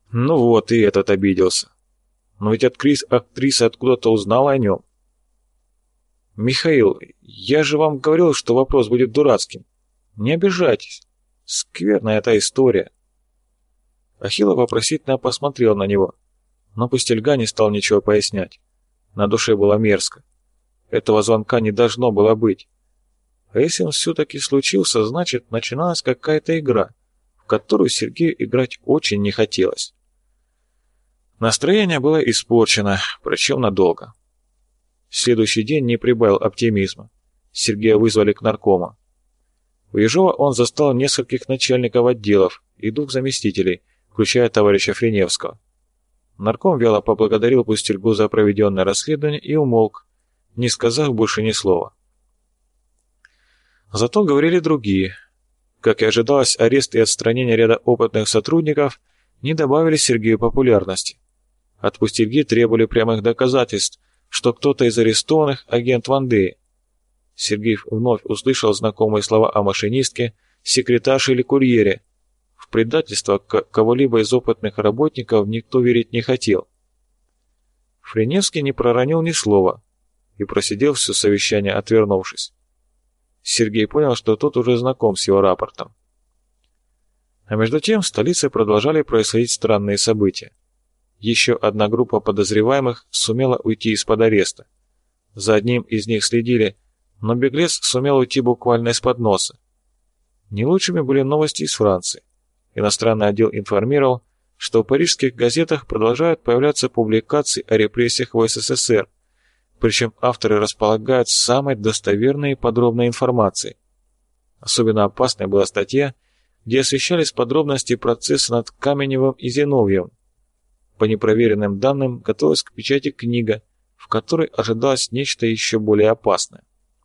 Ну вот, и этот обиделся. Но ведь актриса откуда-то узнала о нем. Михаил, я же вам говорил, что вопрос будет дурацким. Не обижайтесь. Скверная эта история. Ахилла вопросительно посмотрел на него, но Пустельга не стал ничего пояснять. На душе было мерзко. Этого звонка не должно было быть. А если он все-таки случился, значит, начиналась какая-то игра, в которую Сергею играть очень не хотелось. Настроение было испорчено, причем надолго. Следующий день не прибавил оптимизма. Сергея вызвали к наркому. У Ежова он застал нескольких начальников отделов и 2 заместителей, включая товарища Френевского. Нарком вяло поблагодарил Пустельгу за проведенное расследование и умолк, не сказав больше ни слова. Зато говорили другие. Как и ожидалось, арест и отстранение ряда опытных сотрудников не добавили Сергею популярности. От Пустельги требовали прямых доказательств, что кто-то из арестованных – агент Вандеи. Сергей вновь услышал знакомые слова о машинистке, секретарше или курьере. В предательство кого-либо из опытных работников никто верить не хотел. Френевский не проронил ни слова и просидел все совещание, отвернувшись. Сергей понял, что тот уже знаком с его рапортом. А между тем в столице продолжали происходить странные события. Еще одна группа подозреваемых сумела уйти из-под ареста. За одним из них следили, но беглец сумел уйти буквально из-под носа. Не лучшими были новости из Франции. Иностранный отдел информировал, что в парижских газетах продолжают появляться публикации о репрессиях в СССР, причем авторы располагают самой достоверной и подробной информацией. Особенно опасной была статья, где освещались подробности процесса над Каменевым и Зиновьевым. По непроверенным данным готовилась к печати книга, в которой ожидалось нечто еще более опасное.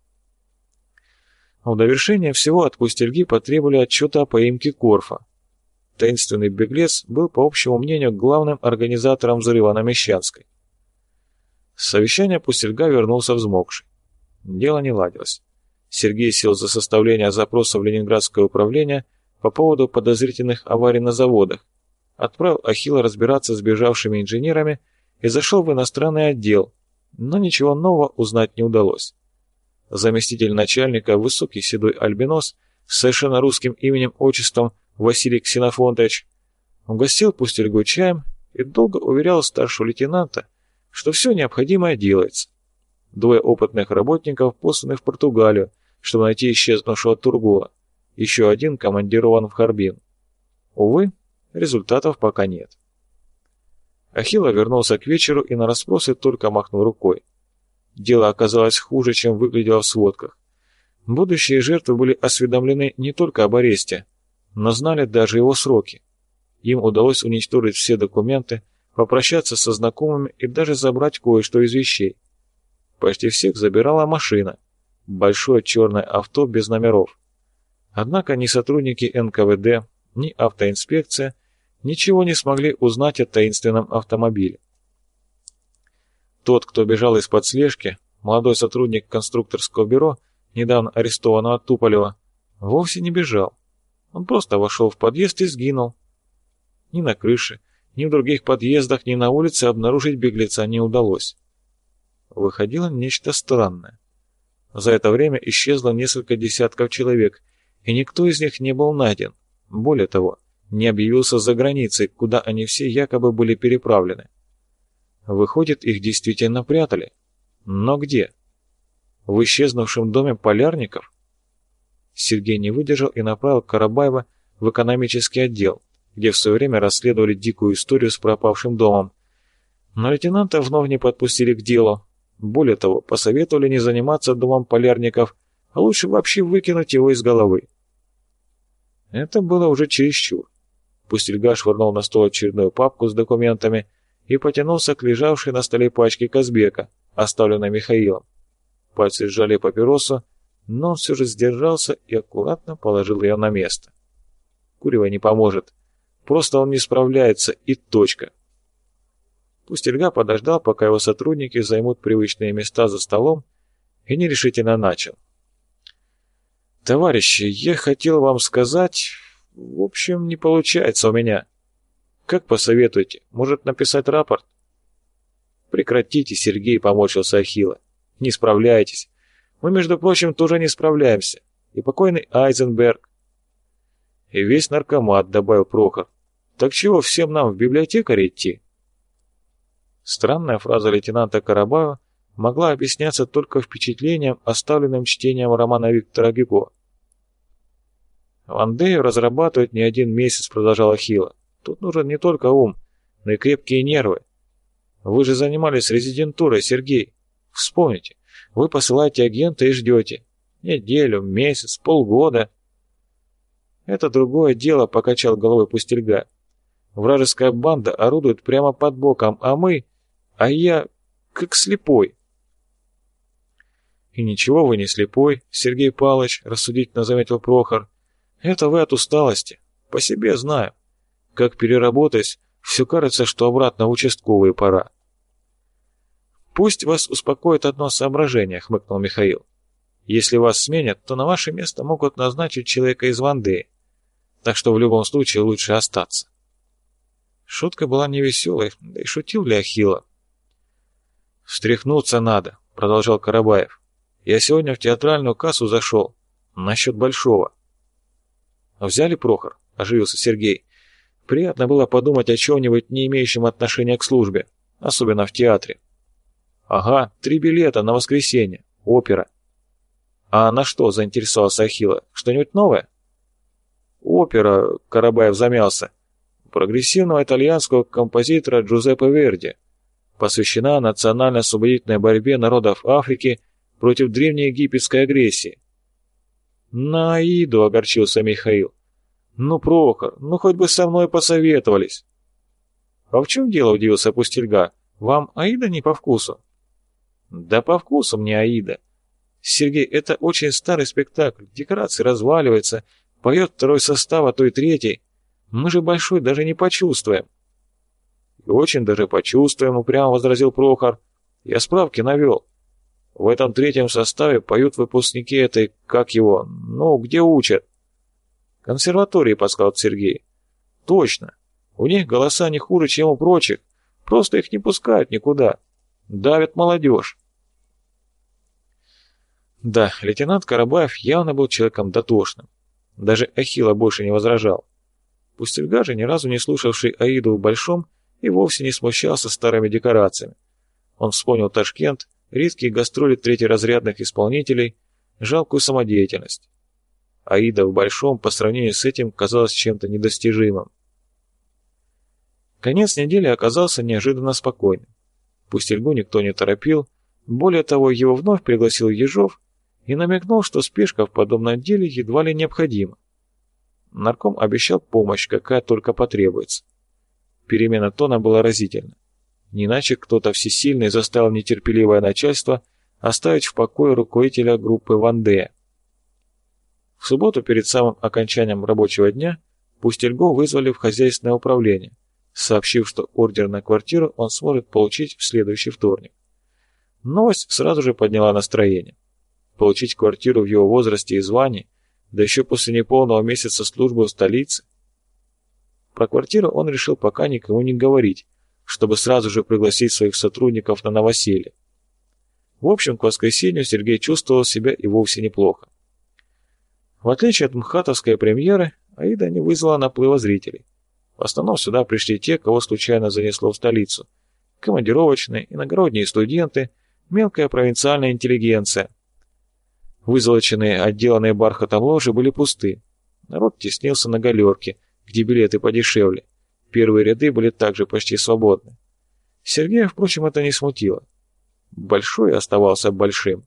В довершение всего от Пустельги потребовали отчета о поимке Корфа. Таинственный беглец был, по общему мнению, главным организатором взрыва на Мещанской. С совещания Пустельга вернулся взмокший. Дело не ладилось. Сергей сел за составление запроса в Ленинградское управление по поводу подозрительных аварий на заводах, отправил Ахилла разбираться с бежавшими инженерами и зашел в иностранный отдел, но ничего нового узнать не удалось. Заместитель начальника, высокий седой альбинос с совершенно русским именем-отчеством Василий Ксенофонтович, угостил Пустельгу чаем и долго уверял старшего лейтенанта, что все необходимое делается. 2 опытных работников посланы в Португалию, чтобы найти исчезнувшего Тургула. Еще 1 командирован в Харбин. Увы, результатов пока нет. Ахилла вернулся к вечеру и на расспросы только махнул рукой. Дело оказалось хуже, чем выглядело в сводках. Будущие жертвы были осведомлены не только об аресте, но знали даже его сроки. Им удалось уничтожить все документы, попрощаться со знакомыми и даже забрать кое-что из вещей. Почти всех забирала машина, большое черное авто без номеров. Однако ни сотрудники НКВД, ни автоинспекция ничего не смогли узнать о таинственном автомобиле. Тот, кто бежал из-под слежки, молодой сотрудник конструкторского бюро, недавно арестованного Туполева, вовсе не бежал. Он просто вошел в подъезд и сгинул. Ни на крыше, ни в других подъездах, ни на улице обнаружить беглеца не удалось. Выходило нечто странное. За это время исчезло несколько десятков человек, и никто из них не был найден. Более того, не объявился за границей, куда они все якобы были переправлены. Выходит, их действительно прятали. Но где? В исчезнувшем доме Полярников? Сергей не выдержал и направил Карабаева в экономический отдел, где в свое время расследовали дикую историю с пропавшим домом. Но лейтенанта вновь не подпустили к делу. Более того, посоветовали не заниматься домом Полярников, а лучше вообще выкинуть его из головы. Это было уже чересчур. Пустельга швырнул на стол очередную папку с документами и потянулся к лежавшей на столе пачке Казбека, оставленной Михаилом. Пальцы сжали папиросу, но он все же сдержался и аккуратно положил ее на место. Курево не поможет. Просто он не справляется, и точка. Пустельга подождал, пока его сотрудники займут привычные места за столом, и нерешительно начал. «Товарищи, я хотел вам сказать... В общем, не получается у меня. Как посоветуете? Может, написать рапорт? Прекратите, Сергей, поморщился Ахилла. Не справляетесь. Мы, между прочим, тоже не справляемся. И покойный Айзенберг. И весь наркомат, добавил Прохор. Так чего всем нам в библиотекаре идти? Странная фраза лейтенанта Карабаева могла объясняться только впечатлением, оставленным чтением романа Виктора Гюго. «Вандею разрабатывать не один месяц», — продолжал Ахилла. «Тут нужен не только ум, но и крепкие нервы. Вы же занимались резидентурой, Сергей. Вспомните, вы посылаете агента и ждете. Неделю, месяц, полгода». «Это другое дело», — покачал головой Пустельга. «Вражеская банда орудует прямо под боком, а я как слепой». «И ничего вы не слепой, Сергей Павлович», — рассудительно заметил Прохор. «Это вы от усталости. По себе знаю. Как переработаюсь, все кажется, что обратно в участковые пора». «Пусть вас успокоит одно соображение», — хмыкнул Михаил. «Если вас сменят, то на ваше место могут назначить человека из Вандеи. Так что в любом случае лучше остаться». Шутка была невеселой, да и шутил ли Ахилла? «Встряхнуться надо», — продолжал Карабаев. «Я сегодня в театральную кассу зашел. Насчет большого». «Взяли, Прохор?» — оживился Сергей. «Приятно было подумать о чем-нибудь, не имеющем отношения к службе, особенно в театре». «Ага, 3 билета на воскресенье. Опера». «А на что?» — заинтересовался Ахилла. «Что-нибудь новое?» «Опера», — Карабаев замялся, «прогрессивного итальянского композитора Джузеппе Верди. Посвящена национально-освободительной борьбе народов Африки против древнеегипетской агрессии». «На Аиду», — огорчился Михаил. «Ну, Прохор, ну хоть бы со мной посоветовались». «А в чем дело?» — удивился Пустельга. «Вам Аида не по вкусу?» «Да по вкусу мне Аида. Сергей, это очень старый спектакль, декорации разваливаются, поет второй состав, а то и третий. Мы же большой даже не почувствуем». «И очень даже почувствуем», — упрямо возразил Прохор. «Я справки навел. В этом третьем составе поют выпускники этой, как его, ну, где учат?» «Консерватории», — подсказал Сергей. «Точно. У них голоса не хуже, чем у прочих. Просто их не пускают никуда. Давят молодежь». Да, лейтенант Карабаев явно был человеком дотошным. Даже Ахилла больше не возражал. Пустельга же, ни разу не слушавший Аиду в Большом, и вовсе не смущался старыми декорациями. Он вспомнил Ташкент, редкие гастроли третьеразрядных исполнителей, жалкую самодеятельность. Аида в Большом по сравнению с этим казалась чем-то недостижимым. Конец недели оказался неожиданно спокойным. Пустельгу никто не торопил, более того, его вновь пригласил Ежов и намекнул, что спешка в подобном деле едва ли необходима. Нарком обещал помощь, какая только потребуется. Перемена тона была разительна. Не иначе кто-то всесильный заставил нетерпеливое начальство оставить в покое руководителя группы Вандея. В субботу перед самым окончанием рабочего дня Пустельгу вызвали в хозяйственное управление, сообщив, что ордер на квартиру он сможет получить в следующий вторник. Новость сразу же подняла настроение. Получить квартиру в его возрасте и звании, да еще после неполного месяца службы в столице. Про квартиру он решил пока никому не говорить, чтобы сразу же пригласить своих сотрудников на новоселье. В общем, к воскресенью Сергей чувствовал себя и вовсе неплохо. В отличие от МХАТовской премьеры, Аида не вызвала наплыва зрителей. В основном сюда пришли те, кого случайно занесло в столицу. Командировочные, иногородние студенты, мелкая провинциальная интеллигенция. Вызолоченные, отделанные бархатом ложи были пусты. Народ теснился на галерке, где билеты подешевле. Первые ряды были также почти свободны. Сергея, впрочем, это не смутило. Большой оставался большим.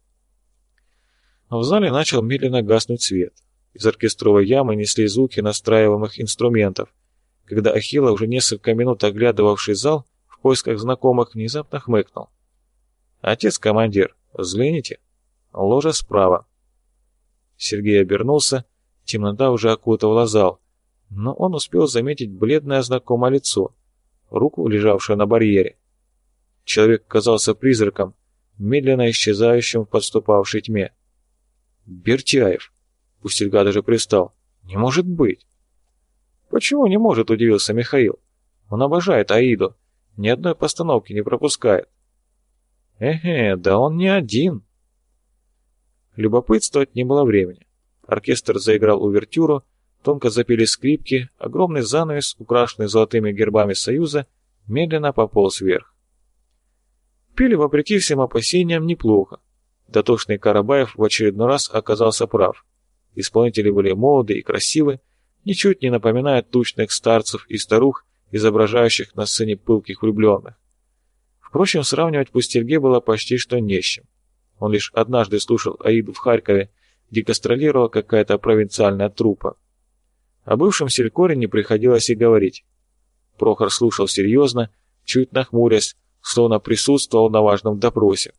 В зале начал медленно гаснуть свет. Из оркестровой ямы несли звуки настраиваемых инструментов, когда Ахилла, уже несколько минут оглядывавший зал в поисках знакомых, внезапно хмыкнул. «Отец-командир, взгляните. Ложа справа». Сергей обернулся, темнота уже окутывала зал, но он успел заметить бледное знакомое лицо, руку, лежавшую на барьере. Человек казался призраком, медленно исчезающим в подступавшей тьме. «Бертяев!» Пустельга даже привстал. «Не может быть!» «Почему не может?» – удивился Михаил. «Он обожает Аиду. Ни одной постановки не пропускает». Да он не один». Любопытствовать не было времени. Оркестр заиграл увертюру, тонко запели скрипки, огромный занавес, украшенный золотыми гербами Союза, медленно пополз вверх. Пели, вопреки всем опасениям, неплохо. Дотошный Карабаев в очередной раз оказался прав. Исполнители были молоды и красивы, ничуть не напоминая тучных старцев и старух, изображающих на сцене пылких влюбленных. Впрочем, сравнивать Пустельге было почти что не с чем. Он лишь однажды слушал Аиду в Харькове, где гастролировала какая-то провинциальная труппа. О бывшем селькоре не приходилось и говорить. Прохор слушал серьезно, чуть нахмурясь, словно присутствовал на важном допросе.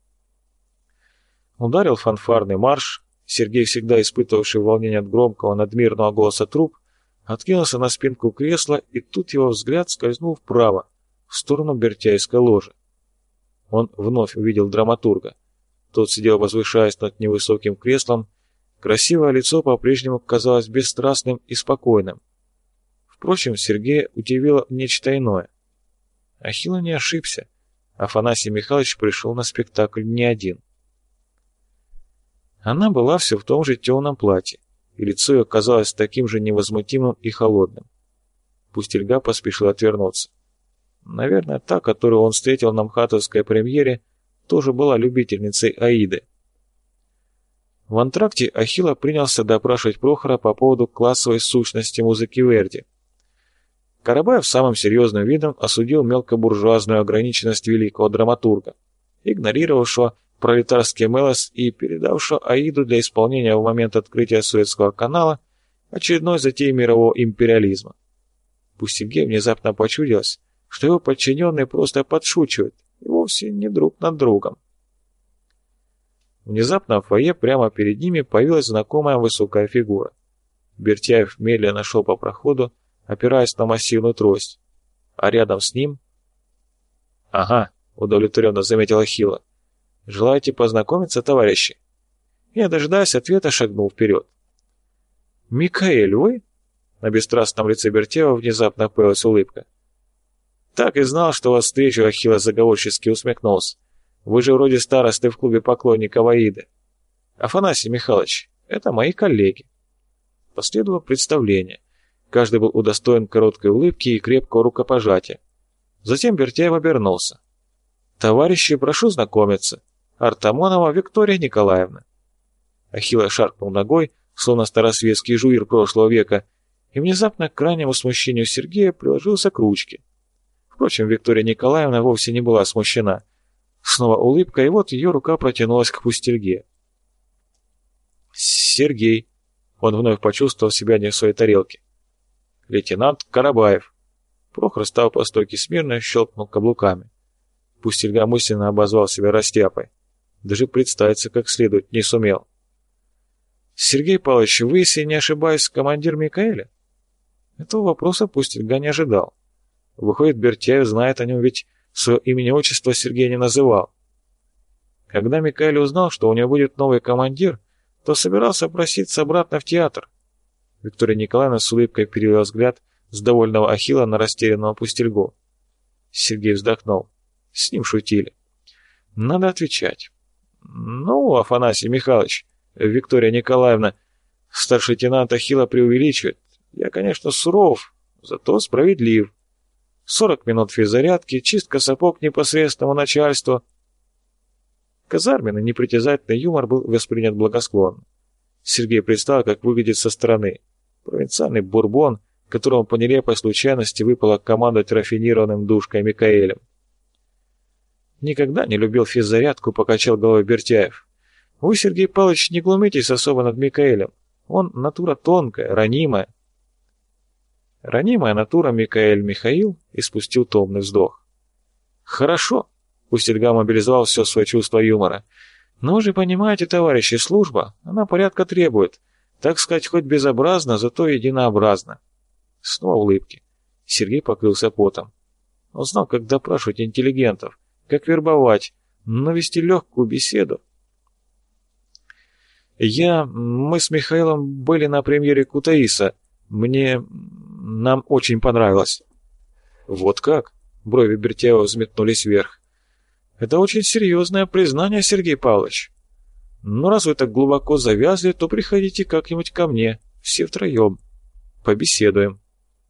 Ударил фанфарный марш. Сергей, всегда испытывавший волнение от громкого надмирного голоса труп, откинулся на спинку кресла, и тут его взгляд скользнул вправо, в сторону Бертяйской ложи. Он вновь увидел драматурга. Тот сидел, возвышаясь над невысоким креслом. Красивое лицо по-прежнему казалось бесстрастным и спокойным. Впрочем, Сергея удивило нечто иное. Ахилла не ошибся. Афанасий Михайлович пришел на спектакль не один. Она была все в том же темном платье, и лицо ее казалось таким же невозмутимым и холодным. Пустельга поспешил отвернуться. Наверное, та, которую он встретил на МХАТовской премьере, тоже была любительницей Аиды. В антракте Ахилла принялся допрашивать Прохора по поводу классовой сущности музыки Верди. Карабаев самым серьезным видом осудил мелкобуржуазную ограниченность великого драматурга, игнорировавшего пролетарский мелос и передавшего Аиду для исполнения в момент открытия Суэцкого канала очередной затеи мирового империализма. Пустельге внезапно почудилось, что его подчиненные просто подшучивают, и вовсе не друг над другом. Внезапно в фойе прямо перед ними появилась знакомая высокая фигура. Бертяев медленно шел по проходу, опираясь на массивную трость, а рядом с ним... «Ага», — удовлетворенно заметил Ахилла. «Желаете познакомиться, товарищи?» Я, дожидаясь ответа, шагнул вперед. «Микаэль, вы?» На бесстрастном лице Бертяева внезапно появилась улыбка. «Так и знал, что вас встречу», — Ахилла заговорчески усмехнулся. «Вы же вроде старосты в клубе поклонников Аиды. Афанасий Михайлович, это мои коллеги». Последовало представление. Каждый был удостоен короткой улыбки и крепкого рукопожатия. Затем Бертяев обернулся. «Товарищи, прошу знакомиться. Артамонова Виктория Николаевна». Ахилла шаркнул ногой, словно старосветский жуир прошлого века, и внезапно к крайнему смущению Сергея приложился к ручке. Впрочем, Виктория Николаевна вовсе не была смущена. Снова улыбка, и вот ее рука протянулась к Пустельге. «Сергей!» Он вновь почувствовал себя не в своей тарелке. «Лейтенант Карабаев!» Прохор стал по стойке смирно и щелкнул каблуками. Пустельга мысленно обозвал себя растяпой. Даже представиться как следует не сумел. «Сергей Павлович, вы, если не ошибаюсь, командир Микаэля?» Этого вопроса Пустельга не ожидал. Выходит, Бертяев знает о нем, ведь свое имени-отчество Сергей не называл. Когда Микаэль узнал, что у него будет новый командир, то собирался проситься обратно в театр. Виктория Николаевна с улыбкой перевела взгляд с довольного Ахилла на растерянного Пустельгу. Сергей вздохнул. С ним шутили. Надо отвечать. «Ну, Афанасий Михайлович, Виктория Николаевна, старший лейтенант Ахилла преувеличивает. Я, конечно, суров, зато справедлив. 40 минут физзарядки, чистка сапог непосредственному начальству». Казарменный непритязательный юмор был воспринят благосклонно. Сергей представил, как выглядит со стороны. Провинциальный бурбон, которому по нелепой случайности выпало командовать рафинированным душкой Микаэлем. «Никогда не любил физзарядку», — покачал головой Бертяев. «Вы, Сергей Павлович, не глумитесь особо над Микаэлем. Он натура тонкая, ранимая». Ранимая натура Микаэль Михаил испустил томный вздох. «Хорошо», — Пустельга мобилизовал все свое чувство юмора. «Но вы же понимаете, товарищи, служба, она порядка требует. Так сказать, хоть безобразно, зато единообразно». Снова улыбки. Сергей покрылся потом. Он знал, как допрашивать интеллигентов, как вербовать, но вести легкую беседу. Мы с Михаилом были на премьере Кутаиса. Мне Нам очень понравилось». «Вот как?» — брови Бертяева взметнулись вверх. «Это очень серьезное признание, Сергей Павлович. Но раз вы так глубоко завязли, то приходите как-нибудь ко мне, все втроем. Побеседуем».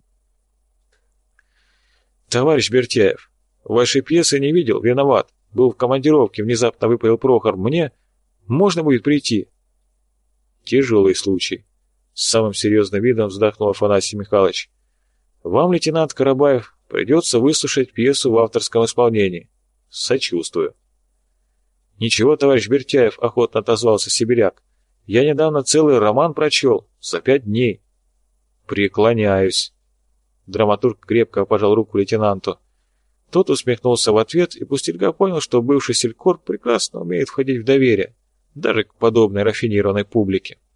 «Товарищ Бертяев, вашей пьесы не видел, виноват. Был в командировке, внезапно выпалил Прохор. Мне можно будет прийти?» «Тяжелый случай», — с самым серьезным видом вздохнул Афанасий Михайлович. «Вам, лейтенант Карабаев, придется выслушать пьесу в авторском исполнении. Сочувствую». «Ничего, товарищ Бертяев», — охотно отозвался сибиряк. «Я недавно целый роман прочел, за 5 дней». «Преклоняюсь». Драматург крепко пожал руку лейтенанту. Тот усмехнулся в ответ, и Пустельга понял, что бывший селькор прекрасно умеет входить в доверие, даже к подобной рафинированной публике.